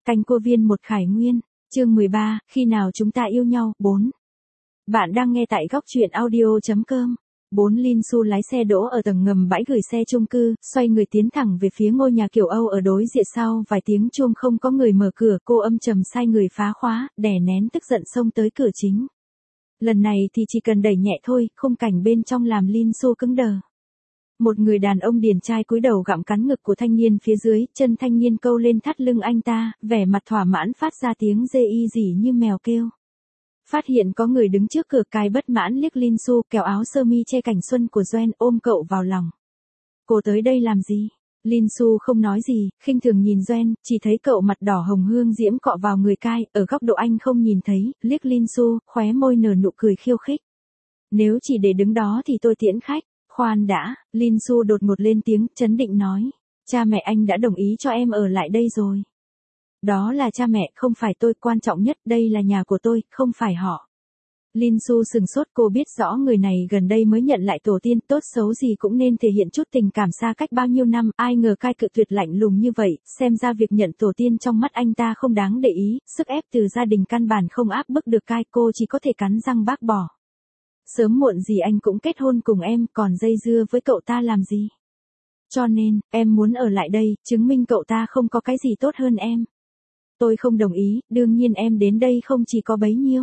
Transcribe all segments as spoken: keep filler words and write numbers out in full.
Canh Cô Viên một Khải Nguyên, chương mười ba, khi nào chúng ta yêu nhau, bốn. Bạn đang nghe tại góc truyện audio chấm com. bốn Linh Su lái xe đỗ ở tầng ngầm bãi gửi xe chung cư, xoay người tiến thẳng về phía ngôi nhà kiểu Âu ở đối diện. Sau vài tiếng chuông không có người mở cửa, cô âm trầm sai người phá khóa, đè nén tức giận xông tới cửa chính. Lần này thì chỉ cần đẩy nhẹ thôi, khung cảnh bên trong làm Linh Su cứng đờ. Một người đàn ông điển trai cúi đầu gặm cắn ngực của thanh niên phía dưới, chân thanh niên câu lên thắt lưng anh ta, vẻ mặt thỏa mãn phát ra tiếng dê y dỉ như mèo kêu. Phát hiện có người đứng trước cửa, cái bất mãn liếc Linh Su, kéo áo sơ mi che cảnh xuân của Doan, ôm cậu vào lòng. Cô tới đây làm gì? Linh Su không nói gì, khinh thường nhìn Doan, chỉ thấy cậu mặt đỏ hồng hương diễm cọ vào người cai, ở góc độ anh không nhìn thấy, liếc Linh Su, khóe môi nở nụ cười khiêu khích. Nếu chỉ để đứng đó thì tôi tiễn khách. Khoan đã, Linh Su đột ngột lên tiếng, trấn định nói. Cha mẹ anh đã đồng ý cho em ở lại đây rồi. Đó là cha mẹ, không phải tôi, quan trọng nhất, đây là nhà của tôi, không phải họ. Linh Su sừng sốt, cô biết rõ người này gần đây mới nhận lại tổ tiên, tốt xấu gì cũng nên thể hiện chút tình cảm xa cách bao nhiêu năm, ai ngờ cai cự tuyệt lạnh lùng như vậy, xem ra việc nhận tổ tiên trong mắt anh ta không đáng để ý, sức ép từ gia đình căn bản không áp bức được cai, cô chỉ có thể cắn răng bác bỏ. Sớm muộn gì anh cũng kết hôn cùng em, còn dây dưa với cậu ta làm gì? Cho nên, em muốn ở lại đây, chứng minh cậu ta không có cái gì tốt hơn em. Tôi không đồng ý, đương nhiên em đến đây không chỉ có bấy nhiêu.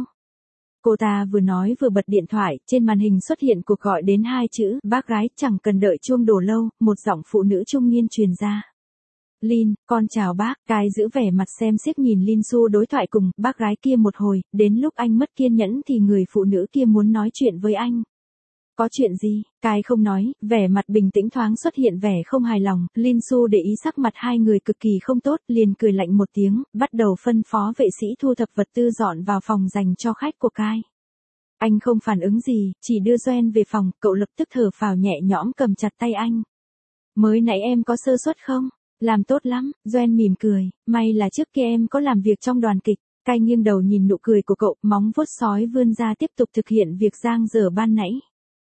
Cô ta vừa nói vừa bật điện thoại, trên màn hình xuất hiện cuộc gọi đến hai chữ, bác gái, chẳng cần đợi chuông đổ lâu, một giọng phụ nữ trung niên truyền ra. Linh, con chào bác, cái giữ vẻ mặt xem xiếc nhìn Linh Su đối thoại cùng bác gái kia một hồi, đến lúc anh mất kiên nhẫn thì người phụ nữ kia muốn nói chuyện với anh. Có chuyện gì? Cái không nói, vẻ mặt bình tĩnh thoáng xuất hiện vẻ không hài lòng, Linh Su để ý sắc mặt hai người cực kỳ không tốt, liền cười lạnh một tiếng, bắt đầu phân phó vệ sĩ thu thập vật tư dọn vào phòng dành cho khách của Kai. Anh không phản ứng gì, chỉ đưa Doan về phòng, cậu lập tức thở phào nhẹ nhõm cầm chặt tay anh. Mới nãy em có sơ suất không? Làm tốt lắm, Doan mỉm cười, may là trước kia em có làm việc trong đoàn kịch. Cai nghiêng đầu nhìn nụ cười của cậu, móng vuốt sói vươn ra tiếp tục thực hiện việc giang dở ban nãy.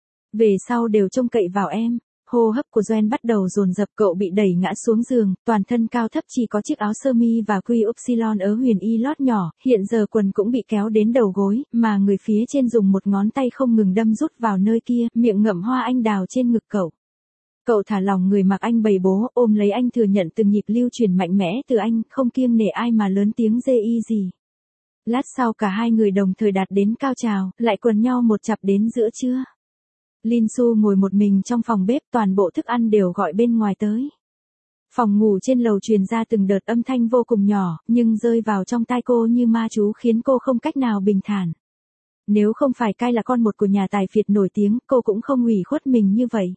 Về sau đều trông cậy vào em. Hô hấp của Doan bắt đầu dồn dập, cậu bị đẩy ngã xuống giường, toàn thân cao thấp chỉ có chiếc áo sơ mi và quy upsilon ớ huyền y lót nhỏ, hiện giờ quần cũng bị kéo đến đầu gối, mà người phía trên dùng một ngón tay không ngừng đâm rút vào nơi kia, miệng ngậm hoa anh đào trên ngực cậu. Cậu thả lòng người mặc anh bầy bố, ôm lấy anh thừa nhận từng nhịp lưu truyền mạnh mẽ từ anh, không kiêng nể ai mà lớn tiếng dê y gì. Lát sau cả hai người đồng thời đạt đến cao trào, lại quần nhau một chặp đến giữa trưa. Linh Su ngồi một mình trong phòng bếp, toàn bộ thức ăn đều gọi bên ngoài tới. Phòng ngủ trên lầu truyền ra từng đợt âm thanh vô cùng nhỏ, nhưng rơi vào trong tai cô như ma chú khiến cô không cách nào bình thản. Nếu không phải Kai là con một của nhà tài phiệt nổi tiếng, cô cũng không ủy khuất mình như vậy.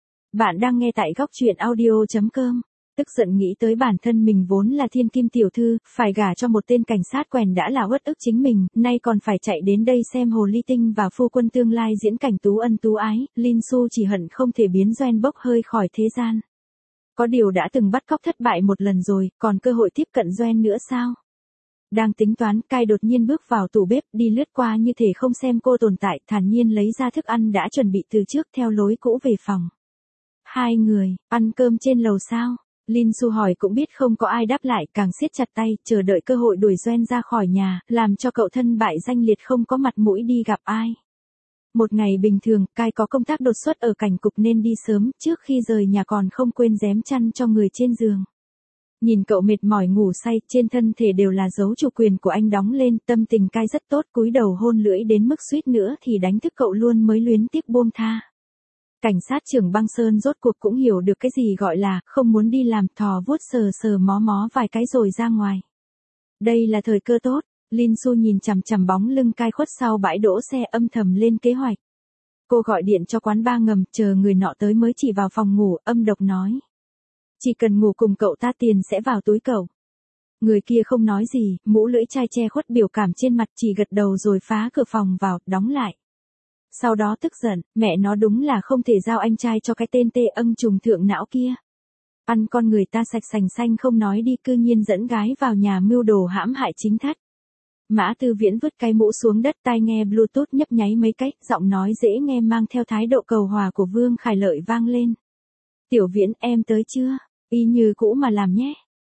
Bạn đang nghe tại góc truyện audio chấm com. Tức giận nghĩ tới bản thân mình vốn là thiên kim tiểu thư, phải gả cho một tên cảnh sát quèn đã là uất ức chính mình, nay còn phải chạy đến đây xem hồ ly tinh và phu quân tương lai diễn cảnh tú ân tú ái, Linh Su chỉ hận không thể biến Doan bốc hơi khỏi thế gian. Có điều đã từng bắt cóc thất bại một lần rồi, còn cơ hội tiếp cận Doan nữa sao? Đang tính toán, Kai đột nhiên bước vào tủ bếp, đi lướt qua như thể không xem cô tồn tại, thản nhiên lấy ra thức ăn đã chuẩn bị từ trước theo lối cũ về phòng. Hai người, ăn cơm trên lầu sao? Linh Su hỏi cũng biết không có ai đáp lại, càng siết chặt tay, chờ đợi cơ hội đuổi Doan ra khỏi nhà, làm cho cậu thân bại danh liệt không có mặt mũi đi gặp ai. Một ngày bình thường, Kai có công tác đột xuất ở cảnh cục nên đi sớm, trước khi rời nhà còn không quên rém chăn cho người trên giường. Nhìn cậu mệt mỏi ngủ say, trên thân thể đều là dấu chủ quyền của anh đóng lên, tâm tình Kai rất tốt, cúi đầu hôn lưỡi đến mức suýt nữa thì đánh thức cậu luôn mới luyến tiếc buông tha. Cảnh sát trưởng Băng Sơn rốt cuộc cũng hiểu được cái gì gọi là không muốn đi làm, thò vuốt sờ sờ mó mó vài cái rồi ra ngoài. Đây là thời cơ tốt, Linh Su nhìn chằm chằm bóng lưng Kai khuất sau bãi đỗ xe, âm thầm lên kế hoạch. Cô gọi điện cho quán bar ngầm, chờ người nọ tới mới chỉ vào phòng ngủ, âm độc nói. Chỉ cần ngủ cùng cậu ta tiền sẽ vào túi cậu. Người kia không nói gì, mũ lưỡi chai che khuất biểu cảm trên mặt, chỉ gật đầu rồi phá cửa phòng vào, đóng lại. Sau đó tức giận, mẹ nó đúng là không thể giao anh trai cho cái tên tê âng trùng thượng não kia. Ăn con người ta sạch sành xanh không nói đi, cư nhiên dẫn gái vào nhà mưu đồ hãm hại chính thất. Mã Tư Viễn vứt cái mũ xuống đất, tai nghe Bluetooth nhấp nháy mấy cách, giọng nói dễ nghe mang theo thái độ cầu hòa của Vương Khải Lợi vang lên. Tiểu Viễn, em tới chưa? Y như cũ mà làm nhé.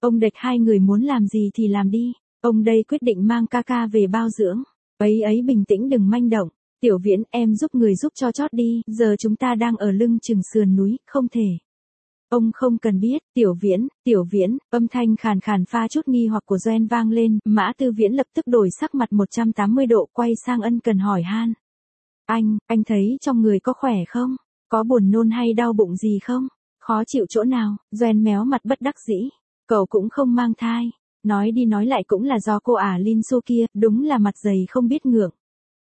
Ông đệch hai người muốn làm gì thì làm đi. Ông đây quyết định mang ca ca về bao dưỡng. Ấy ấy bình tĩnh đừng manh động. Tiểu Viễn, em giúp người giúp cho chót đi, giờ chúng ta đang ở lưng chừng sườn núi, không thể. Ông không cần biết, Tiểu Viễn, Tiểu Viễn, âm thanh khàn khàn pha chút nghi hoặc của Doan vang lên, Mã Tư Viễn lập tức đổi sắc mặt một trăm tám mươi độ quay sang ân cần hỏi han. Anh, anh thấy trong người có khỏe không? Có buồn nôn hay đau bụng gì không? Khó chịu chỗ nào? Doan méo mặt bất đắc dĩ. Cậu cũng không mang thai. Nói đi nói lại cũng là do cô ả Linh Xu kia, đúng là mặt dày không biết ngượng.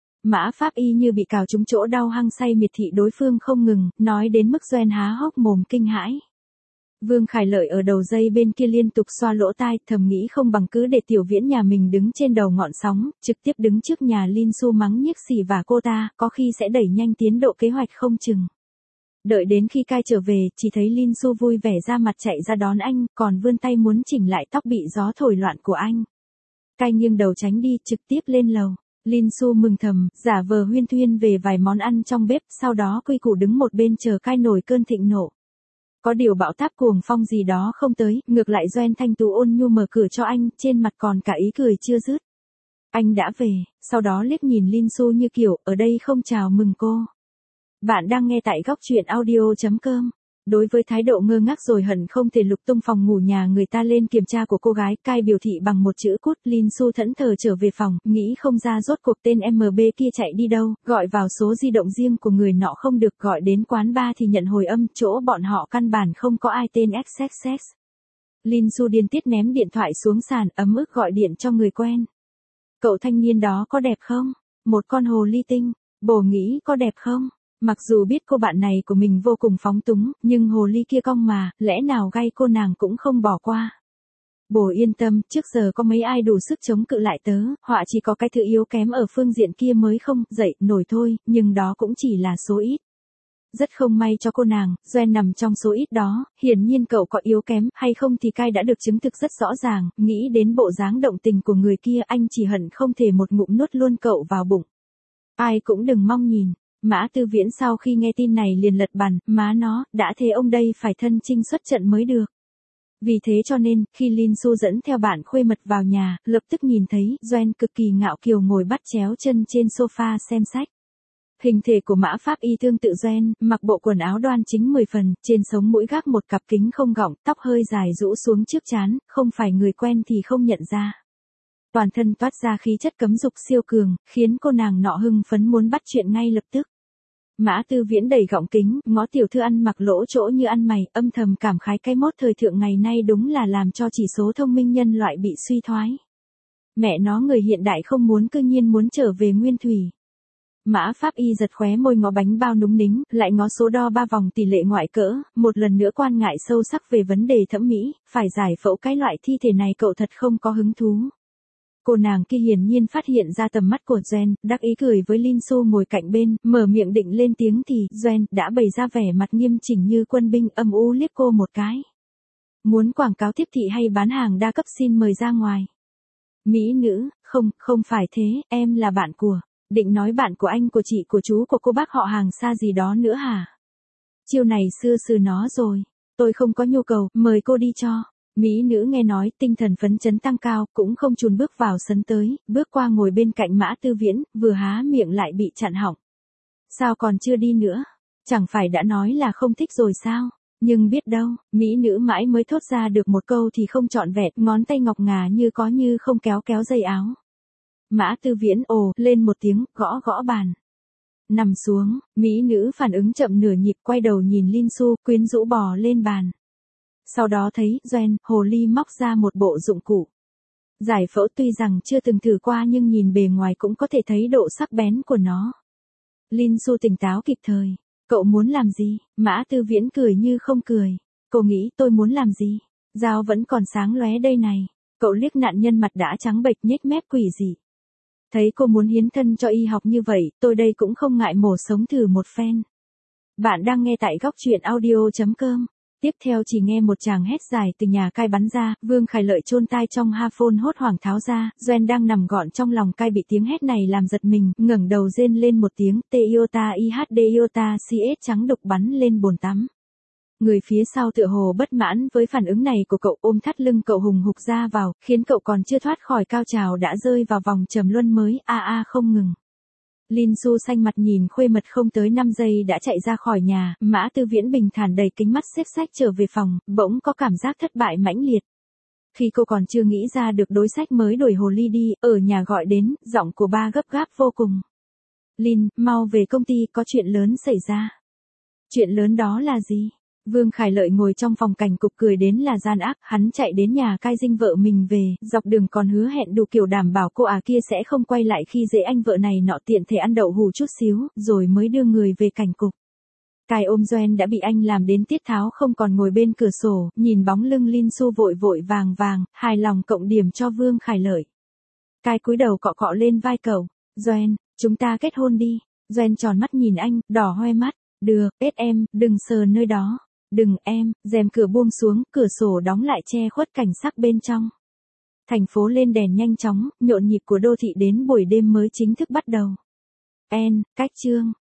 Mã Pháp Y như bị cào trúng chỗ đau hăng say miệt thị đối phương không ngừng, nói đến mức Doan há hốc mồm kinh hãi. Vương Khải Lợi ở đầu dây bên kia liên tục xoa lỗ tai, thầm nghĩ không bằng cứ để Tiểu Viễn nhà mình đứng trên đầu ngọn sóng, trực tiếp đứng trước nhà Linh Xu mắng nhiếc xỉ và cô ta, có khi sẽ đẩy nhanh tiến độ kế hoạch không chừng. Đợi đến khi cai trở về, chỉ thấy Linh Xu vui vẻ ra mặt chạy ra đón anh, còn vươn tay muốn chỉnh lại tóc bị gió thổi loạn của anh. Cai nghiêng đầu tránh đi, trực tiếp lên lầu. Linh Xu mừng thầm, giả vờ huyên thuyên về vài món ăn trong bếp, sau đó quy củ đứng một bên chờ cai nổi cơn thịnh nộ. Có điều bão táp cuồng phong gì đó không tới, ngược lại Doan thanh tú ôn nhu mở cửa cho anh, trên mặt còn cả ý cười chưa dứt. Anh đã về, sau đó liếc nhìn Linh Xu như kiểu, ở đây không chào mừng cô. Bạn đang nghe tại góc truyện audio chấm com. Đối với thái độ ngơ ngác rồi hận không thể lục tung phòng ngủ nhà người ta lên kiểm tra của cô gái, cai biểu thị bằng một chữ cút. Linh Xu thẫn thờ trở về phòng, nghĩ không ra rốt cuộc tên em bê kia chạy đi đâu, gọi vào số di động riêng của người nọ không được, gọi đến quán bar thì nhận hồi âm, chỗ bọn họ căn bản không có ai tên ích ích ích. Linh Xu điên tiết ném điện thoại xuống sàn, ấm ức gọi điện cho người quen. Cậu thanh niên đó có đẹp không? Một con hồ ly tinh, bồ nghĩ có đẹp không? Mặc dù biết cô bạn này của mình vô cùng phóng túng, nhưng hồ ly kia cong mà, lẽ nào gay cô nàng cũng không bỏ qua. Bồ yên tâm, trước giờ có mấy ai đủ sức chống cự lại tớ, họa chỉ có cái thứ yếu kém ở phương diện kia mới không dậy nổi thôi, nhưng đó cũng chỉ là số ít. Rất không may cho cô nàng, Doan nằm trong số ít đó, hiển nhiên cậu có yếu kém hay không thì cai đã được chứng thực rất rõ ràng, nghĩ đến bộ dáng động tình của người kia anh chỉ hận không thể một ngụm nuốt luôn cậu vào bụng. Ai cũng đừng mong nhìn. Mã Tư Viễn sau khi nghe tin này liền lật bàn, má nó, đã thế ông đây phải thân chinh xuất trận mới được. Vì thế cho nên, khi Linh Xu dẫn theo bạn khuê mật vào nhà, lập tức nhìn thấy, Doan cực kỳ ngạo kiều ngồi bắt chéo chân trên sofa xem sách. Hình thể của Mã Pháp Y tương tự Doan, mặc bộ quần áo đoan chính mười phần, trên sống mũi gác một cặp kính không gọng, tóc hơi dài rũ xuống trước trán, không phải người quen thì không nhận ra. Toàn thân toát ra khí chất cấm dục siêu cường, khiến cô nàng nọ hưng phấn muốn bắt chuyện ngay lập tức. Mã Tư Viễn đẩy gọng kính, ngó tiểu thư ăn mặc lỗ chỗ như ăn mày, âm thầm cảm khái cái mốt thời thượng ngày nay đúng là làm cho chỉ số thông minh nhân loại bị suy thoái. Mẹ nó người hiện đại không muốn cư nhiên muốn trở về nguyên thủy. Mã Pháp Y giật khóe môi ngó bánh bao núng nính, lại ngó số đo ba vòng tỷ lệ ngoại cỡ, một lần nữa quan ngại sâu sắc về vấn đề thẩm mỹ, phải giải phẫu cái loại thi thể này cậu thật không có hứng thú. Cô nàng kia hiển nhiên phát hiện ra tầm mắt của Doan, đắc ý cười với Linh Xu ngồi cạnh bên, mở miệng định lên tiếng thì Doan đã bày ra vẻ mặt nghiêm chỉnh như quân binh, âm u liếc cô một cái. Muốn quảng cáo tiếp thị hay bán hàng đa cấp xin mời ra ngoài. Mỹ nữ, không, không phải thế, em là bạn của, định nói bạn của anh của chị của chú của cô bác họ hàng xa gì đó nữa hả? Chiêu này xưa xưa nó rồi, tôi không có nhu cầu, mời cô đi cho. Mỹ nữ nghe nói, tinh thần phấn chấn tăng cao, cũng không chùn bước vào sân tới, bước qua ngồi bên cạnh Mã Tư Viễn, vừa há miệng lại bị chặn họng. Sao còn chưa đi nữa? Chẳng phải đã nói là không thích rồi sao? Nhưng biết đâu, Mỹ nữ mãi mới thốt ra được một câu thì không trọn vẹn, ngón tay ngọc ngà như có như không kéo kéo dây áo. Mã Tư Viễn ồ, lên một tiếng, gõ gõ bàn. Nằm xuống, Mỹ nữ phản ứng chậm nửa nhịp quay đầu nhìn Linh Xu, quyến rũ bò lên bàn. Sau đó thấy, Doan, hồ ly móc ra một bộ dụng cụ. Giải phẫu tuy rằng chưa từng thử qua nhưng nhìn bề ngoài cũng có thể thấy độ sắc bén của nó. Linh Xu tỉnh táo kịp thời. Cậu muốn làm gì? Mã Tư Viễn cười như không cười. Cô nghĩ tôi muốn làm gì? Dao vẫn còn sáng lóe đây này. Cậu liếc nạn nhân mặt đã trắng bệch nhếch mép quỷ dị. Thấy cô muốn hiến thân cho y học như vậy, tôi đây cũng không ngại mổ sống thử một phen. Bạn đang nghe tại góc truyện audio chấm com. Tiếp theo chỉ nghe một tràng hét dài từ nhà cai bắn ra, Vương Khải Lợi chôn tai trong headphone hốt hoảng tháo ra, Doan đang nằm gọn trong lòng cai bị tiếng hét này làm giật mình, ngẩng đầu rên lên một tiếng, T iota I H D iota C S trắng đục bắn lên bồn tắm. Người phía sau tựa hồ bất mãn với phản ứng này của cậu, ôm thắt lưng cậu hùng hục ra vào, khiến cậu còn chưa thoát khỏi cao trào đã rơi vào vòng trầm luân mới, a a không ngừng. Lin Su xanh mặt nhìn khuê mật không tới năm giây đã chạy ra khỏi nhà, Mã Tư Viễn bình thản đầy kính mắt xếp sách trở về phòng, bỗng có cảm giác thất bại mãnh liệt. Khi cô còn chưa nghĩ ra được đối sách mới đuổi hồ ly đi, ở nhà gọi đến, giọng của ba gấp gáp vô cùng. Lin, mau về công ty, có chuyện lớn xảy ra. Chuyện lớn đó là gì? Vương Khải Lợi ngồi trong phòng cảnh cục cười đến là gian ác, hắn chạy đến nhà cai dinh vợ mình về, dọc đường còn hứa hẹn đủ kiểu đảm bảo cô à kia sẽ không quay lại khi dễ anh vợ này nọ, tiện thể ăn đậu hù chút xíu, rồi mới đưa người về cảnh cục. Cai ôm Doan đã bị anh làm đến tiết tháo không còn ngồi bên cửa sổ, nhìn bóng lưng Lin Su vội vội vàng vàng, hài lòng cộng điểm cho Vương Khải Lợi. Cai cúi đầu cọ cọ lên vai cậu, Doan, chúng ta kết hôn đi. Doan tròn mắt nhìn anh, đỏ hoe mắt, được, ết em, đừng sờ nơi đó. Đừng em, rèm cửa buông xuống, cửa sổ đóng lại che khuất cảnh sắc bên trong. Thành phố lên đèn nhanh chóng, nhộn nhịp của đô thị đến buổi đêm mới chính thức bắt đầu. En, cách chương.